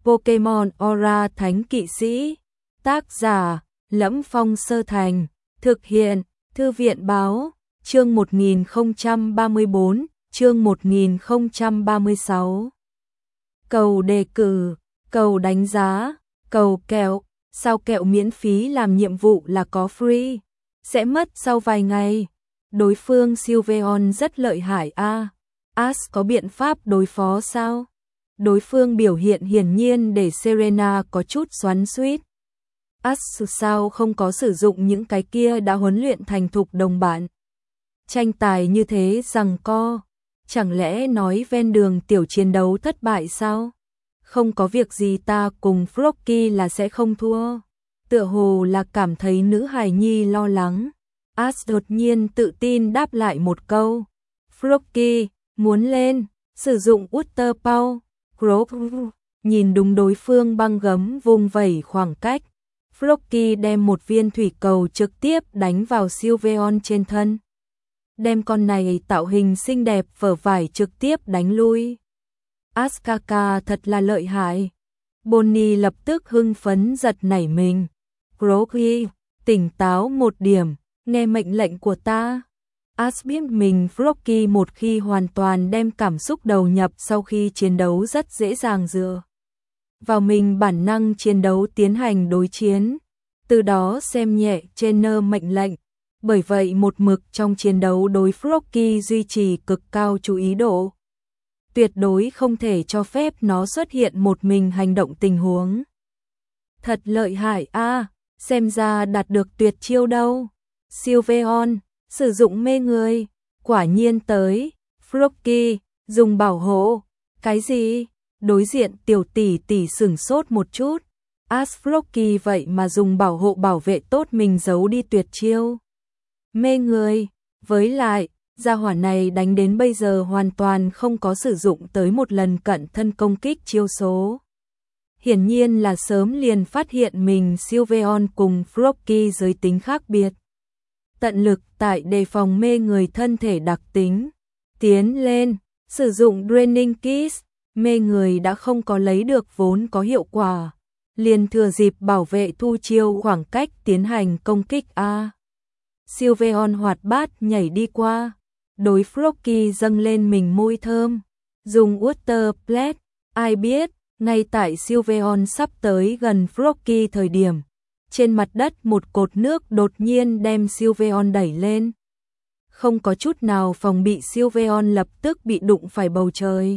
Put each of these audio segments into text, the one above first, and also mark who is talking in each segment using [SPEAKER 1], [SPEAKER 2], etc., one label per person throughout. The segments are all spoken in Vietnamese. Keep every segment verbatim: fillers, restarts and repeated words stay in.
[SPEAKER 1] Pokemon Aura Thánh Kỵ Sĩ. Tác giả: Lẫm Phong Sơ Thành. Thực hiện: Thư viện báo. Chương một nghìn không trăm ba mươi bốn, chương một nghìn không trăm ba mươi sáu. Cầu đề cử, cầu đánh giá, cầu kẹo. Sao kẹo miễn phí làm nhiệm vụ là có free? Sẽ mất sau vài ngày. Đối phương Sylveon rất lợi hại a. À. Ash có biện pháp đối phó sao? Đối phương biểu hiện hiển nhiên để Serena có chút xoắn xuýt. Ash sao không có sử dụng những cái kia đã huấn luyện thành thục đồng bạn. Tranh tài như thế giằng co, chẳng lẽ nói ven đường tiểu chiến đấu thất bại sao? Không có việc gì ta cùng Froakie là sẽ không thua. Tựa hồ là cảm thấy nữ hài nhi lo lắng. Ash đột nhiên tự tin đáp lại một câu. Froakie, muốn lên, sử dụng Water Power. Croak, nhìn đúng đối phương băng gấm vung vẩy khoảng cách. Froakie đem một viên thủy cầu trực tiếp đánh vào Sylveon trên thân. Đem con này tạo hình xinh đẹp vở vải trực tiếp đánh lui. Askaka thật là lợi hại. Bonnie lập tức hưng phấn giật nảy mình. Croaky, tỉnh táo một điểm, nghe mệnh lệnh của ta. Ash biết mình Froakie một khi hoàn toàn đem cảm xúc đầu nhập sau khi chiến đấu rất dễ dàng dựa vào mình bản năng chiến đấu tiến hành đối chiến, từ đó xem nhẹ trainer mệnh lệnh. Bởi vậy một mực trong chiến đấu đối Froakie duy trì cực cao chú ý độ. Tuyệt đối không thể cho phép nó xuất hiện một mình hành động tình huống. Thật lợi hại a, à, xem ra đạt được tuyệt chiêu đâu. Sylveon, sử dụng mê người, quả nhiên tới. Froakie, dùng bảo hộ. Cái gì? Đối diện tiểu tỷ tỷ sửng sốt một chút. Ash Froakie vậy mà dùng bảo hộ bảo vệ tốt mình giấu đi tuyệt chiêu. Mê người, với lại, gia hỏa này đánh đến bây giờ hoàn toàn không có sử dụng tới một lần cận thân công kích chiêu số. Hiển nhiên là sớm liền phát hiện mình Sylveon cùng Froakie giới tính khác biệt. Tận lực tại đề phòng mê người thân thể đặc tính. Tiến lên, sử dụng Draining Kiss, mê người đã không có lấy được vốn có hiệu quả. Liền thừa dịp bảo vệ thu chiêu khoảng cách tiến hành công kích A. Sylveon hoạt bát nhảy đi qua. Đối Froakie dâng lên mình môi thơm. Dùng Water Pledge, ai biết, ngay tại Sylveon sắp tới gần Froakie thời điểm. Trên mặt đất một cột nước đột nhiên đem Sylveon đẩy lên. Không có chút nào phòng bị, Sylveon lập tức bị đụng phải bầu trời.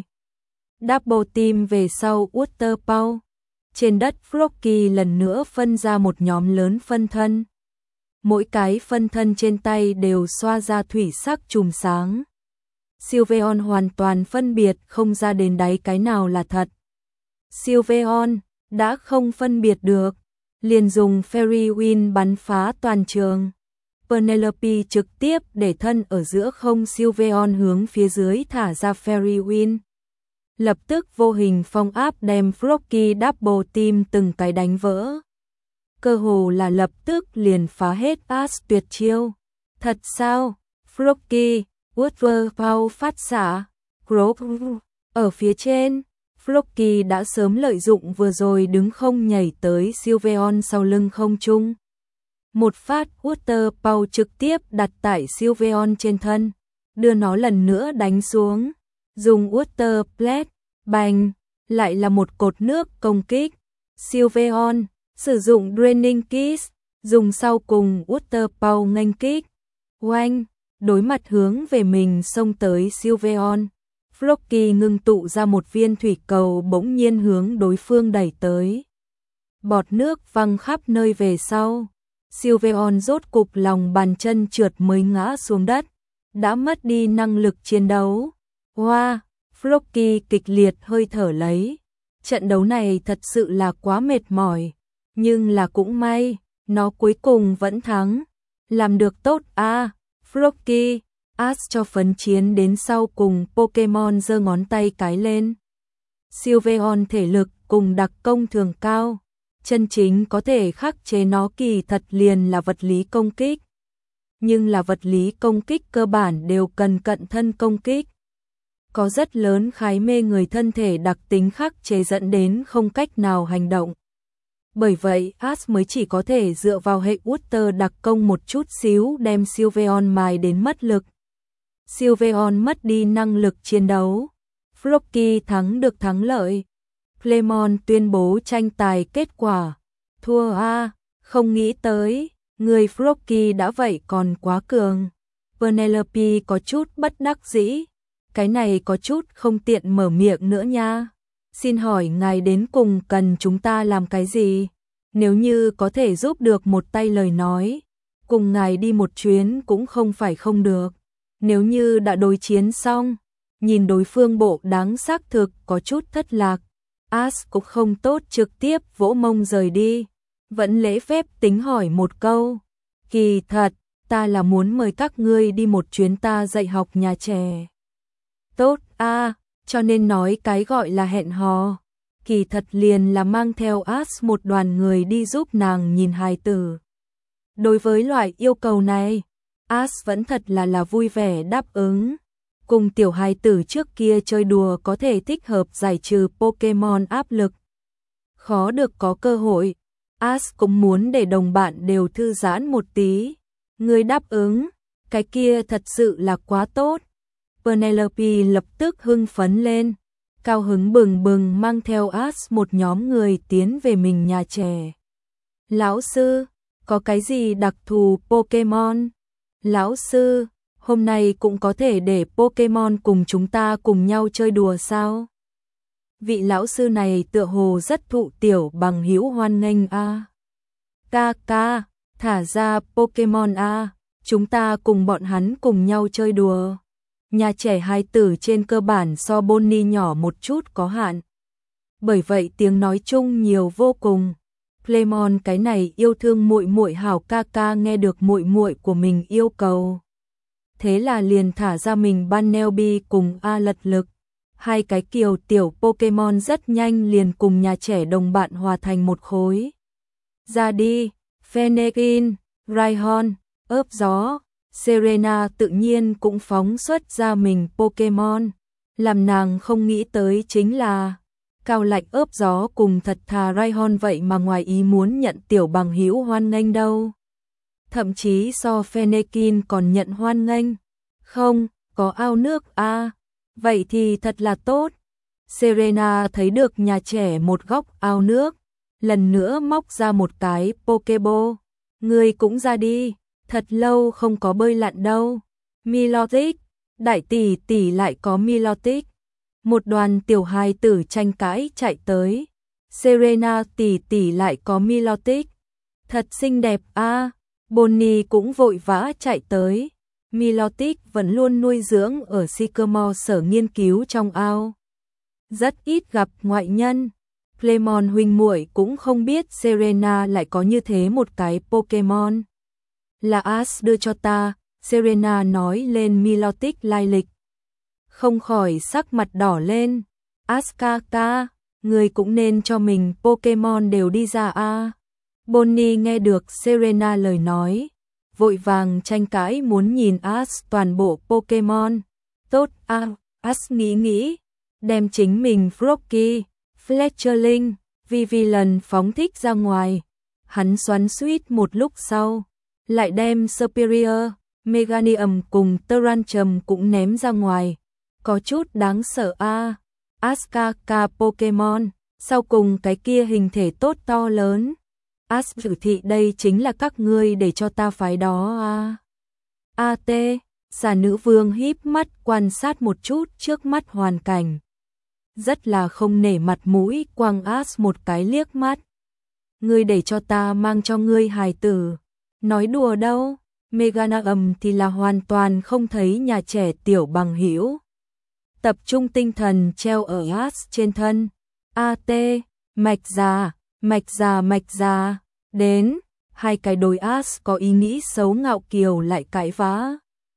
[SPEAKER 1] Double team về sau Water Power. Trên đất Froakie lần nữa phân ra một nhóm lớn phân thân. Mỗi cái phân thân trên tay đều xoa ra thủy sắc chùm sáng. Sylveon hoàn toàn phân biệt không ra đến đáy cái nào là thật. Sylveon đã không phân biệt được, liền dùng Fairy Wind bắn phá toàn trường. Penelope trực tiếp để thân ở giữa không, Sylveon hướng phía dưới thả ra Fairy Wind. Lập tức vô hình phong áp đem Froakie double team từng cái đánh vỡ. Cơ hồ là lập tức liền phá hết Ash tuyệt chiêu. Thật sao? Froakie, Water Power phát xạ. Croak, ở phía trên. Froakie đã sớm lợi dụng vừa rồi đứng không nhảy tới Sylveon sau lưng không trung. Một phát Water Power trực tiếp đặt tại Sylveon trên thân, đưa nó lần nữa đánh xuống. Dùng Water Pledge, bành, lại là một cột nước công kích. Sylveon, sử dụng Draining Kiss, dùng sau cùng Water Power nghênh kích. Oanh, đối mặt hướng về mình xông tới Sylveon. Froakie ngưng tụ ra một viên thủy cầu bỗng nhiên hướng đối phương đẩy tới. Bọt nước văng khắp nơi về sau. Sylveon rốt cục lòng bàn chân trượt mới ngã xuống đất, đã mất đi năng lực chiến đấu. Hoa, wow, Froakie kịch liệt hơi thở lấy. Trận đấu này thật sự là quá mệt mỏi, nhưng là cũng may, nó cuối cùng vẫn thắng. Làm được tốt a, à, Froakie. Ash cho phấn chiến đến sau cùng, Pokemon giơ ngón tay cái lên. Sylveon thể lực cùng đặc công thường cao, chân chính có thể khắc chế nó kỳ thật liền là vật lý công kích. Nhưng là vật lý công kích cơ bản đều cần cận thân công kích. có rất lớn khái mê người thân thể đặc tính khắc chế dẫn đến không cách nào hành động. Bởi vậy, Ash mới chỉ có thể dựa vào hệ Water đặc công một chút xíu đem Sylveon mài đến mất lực. Sylveon mất đi năng lực chiến đấu. Floki thắng được thắng lợi. Clemon tuyên bố tranh tài kết quả. Thua a, không nghĩ tới, người Floki đã vậy còn quá cường. Penelope có chút bất đắc dĩ. Cái này có chút không tiện mở miệng nữa nha. Xin hỏi ngài đến cùng cần chúng ta làm cái gì? Nếu như có thể giúp được một tay lời nói, cùng ngài đi một chuyến cũng không phải không được. Nếu như đã đối chiến xong, nhìn đối phương bộ đáng xác thực có chút thất lạc, Ash cũng không tốt trực tiếp vỗ mông rời đi, vẫn lễ phép tính hỏi một câu. Kỳ thật, ta là muốn mời các ngươi đi một chuyến ta dạy học nhà trẻ. Tốt a, cho nên nói cái gọi là hẹn hò. Kỳ thật liền là mang theo Ash một đoàn người đi giúp nàng nhìn hài tử. Đối với loại yêu cầu này, Ash vẫn thật là là vui vẻ đáp ứng. Cùng tiểu hài tử trước kia chơi đùa có thể thích hợp giải trừ Pokemon áp lực. Khó được có cơ hội, Ash cũng muốn để đồng bạn đều thư giãn một tí. Người đáp ứng, cái kia thật sự là quá tốt. Penelope lập tức hưng phấn lên, cao hứng bừng bừng mang theo Ash một nhóm người tiến về mình nhà trẻ. Lão sư, có cái gì đặc thù Pokemon? Lão sư, hôm nay cũng có thể để Pokemon cùng chúng ta cùng nhau chơi đùa sao? Vị lão sư này tựa hồ rất thụ tiểu bằng hữu hoan nghênh a. Ca ca, thả ra Pokemon a, chúng ta cùng bọn hắn cùng nhau chơi đùa. Nhà trẻ hài tử trên cơ bản so Bonnie nhỏ một chút có hạn. Bởi vậy tiếng nói chung nhiều vô cùng. Clemon cái này yêu thương muội muội hảo ca ca nghe được muội muội của mình yêu cầu. Thế là liền thả ra mình Bunnelby cùng A lật lực. Hai cái kiều tiểu Pokemon rất nhanh liền cùng nhà trẻ đồng bạn hòa thành một khối. Ra đi, Fennekin, Rhyhorn, ớp gió. Serena tự nhiên cũng phóng xuất ra mình Pokemon. Làm nàng không nghĩ tới chính là Cao Lạnh ớp gió cùng thật thà Rhyhorn vậy mà ngoài ý muốn nhận tiểu bằng hữu hoan nghênh đâu. Thậm chí so Fennekin còn nhận hoan nghênh. Không, có ao nước a, à, vậy thì thật là tốt. Serena thấy được nhà trẻ một góc ao nước, lần nữa móc ra một cái Pokeball. Ngươi cũng ra đi, thật lâu không có bơi lặn đâu. Milotic, đại tỷ tỷ lại có Milotic. Một đoàn tiểu hài tử tranh cãi chạy tới. Serena tỷ tỷ lại có Milotic. Thật xinh đẹp a. À. Bonnie cũng vội vã chạy tới. Milotic vẫn luôn nuôi dưỡng ở Sycamore sở nghiên cứu trong ao. Rất ít gặp ngoại nhân. Clemon huynh muội cũng không biết Serena lại có như thế một cái Pokemon. Là Ash đưa cho ta, Serena nói lên Milotic lai lịch. Không khỏi sắc mặt đỏ lên. Ash ca ca, người cũng nên cho mình Pokemon đều đi ra a. Bonnie nghe được Serena lời nói, vội vàng tranh cãi muốn nhìn Ash toàn bộ Pokemon. Tốt a, à, Ash nghĩ nghĩ, đem chính mình Froakie, Fletchling, Vivillon phóng thích ra ngoài. Hắn xoắn xuýt một lúc sau, lại đem Superior, Meganium cùng Tyrantrum cũng ném ra ngoài. Có chút đáng sợ a. À. Askaka Pokemon, sau cùng cái kia hình thể tốt to lớn. Ash dự thị đây chính là các ngươi để cho ta phái đó a. À. a tê, xà nữ vương híp mắt quan sát một chút trước mắt hoàn cảnh. Rất là không nể mặt mũi quăng Ash một cái liếc mắt. Ngươi để cho ta mang cho ngươi hài tử. Nói đùa đâu, Meganium thì là hoàn toàn không thấy nhà trẻ tiểu bằng hữu. Tập trung tinh thần treo ở Ash trên thân. a tê, mạch già, mạch già mạch già, đến, hai cái đôi Ash có ý nghĩ xấu ngạo kiều lại cãi vã.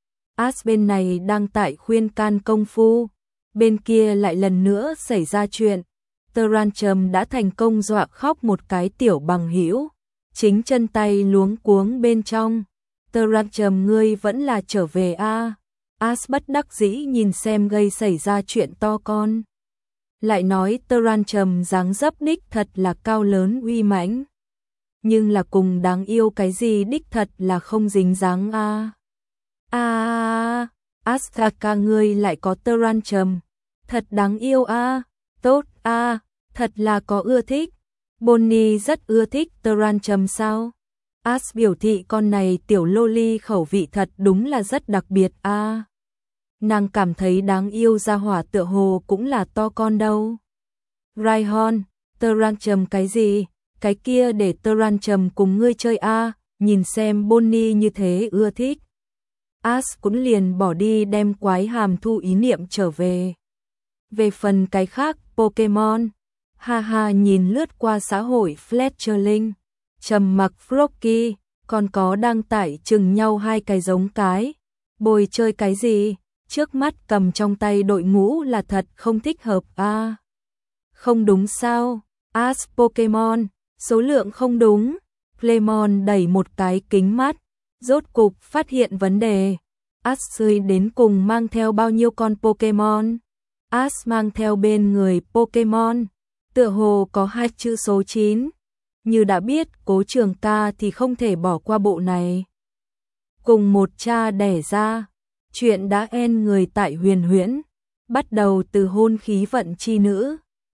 [SPEAKER 1] Ash bên này đang tại khuyên can công phu, bên kia lại lần nữa xảy ra chuyện. Tyrantrum đã thành công dọa khóc một cái tiểu bằng hữu, chính chân tay luống cuống bên trong. Tyrantrum ngươi vẫn là trở về a. As bất đắc dĩ nhìn xem gây xảy ra chuyện to con. Lại nói Tyrantrum dáng dấp đích thật là cao lớn uy mãnh. Nhưng là cùng đáng yêu cái gì đích thật là không dính dáng a. A a Astaka ngươi lại có Tyrantrum, thật đáng yêu a, tốt a, thật là có ưa thích. Bonnie rất ưa thích Tyrantrum sao? As biểu thị con này tiểu loli khẩu vị thật đúng là rất đặc biệt a. Nàng cảm thấy đáng yêu ra hỏa tựa hồ cũng là to con đâu. Rhyhorn, Tyrantrum cái gì? Cái kia để Tyrantrum cùng ngươi chơi a, nhìn xem Bonnie như thế ưa thích. As cũng liền bỏ đi đem quái hàm thu ý niệm trở về. Về phần cái khác Pokemon, ha ha nhìn lướt qua xã hội Fletcherling, trầm mặc Froakie, còn có đang tải chừng nhau hai cái giống cái. Bồi chơi cái gì? Trước mắt cầm trong tay đội ngũ là thật không thích hợp a. À, không đúng sao? As Pokemon, số lượng không đúng. Clemon đẩy một cái kính mắt, rốt cục phát hiện vấn đề. As đến cùng mang theo bao nhiêu con Pokemon? As mang theo bên người Pokemon, tựa hồ có hai chữ số chín. Như đã biết Cố Trường Ca thì không thể bỏ qua bộ này. Cùng một cha đẻ ra, chuyện đã en người tại Huyền Huyễn, bắt đầu từ hôn khí vận chi nữ.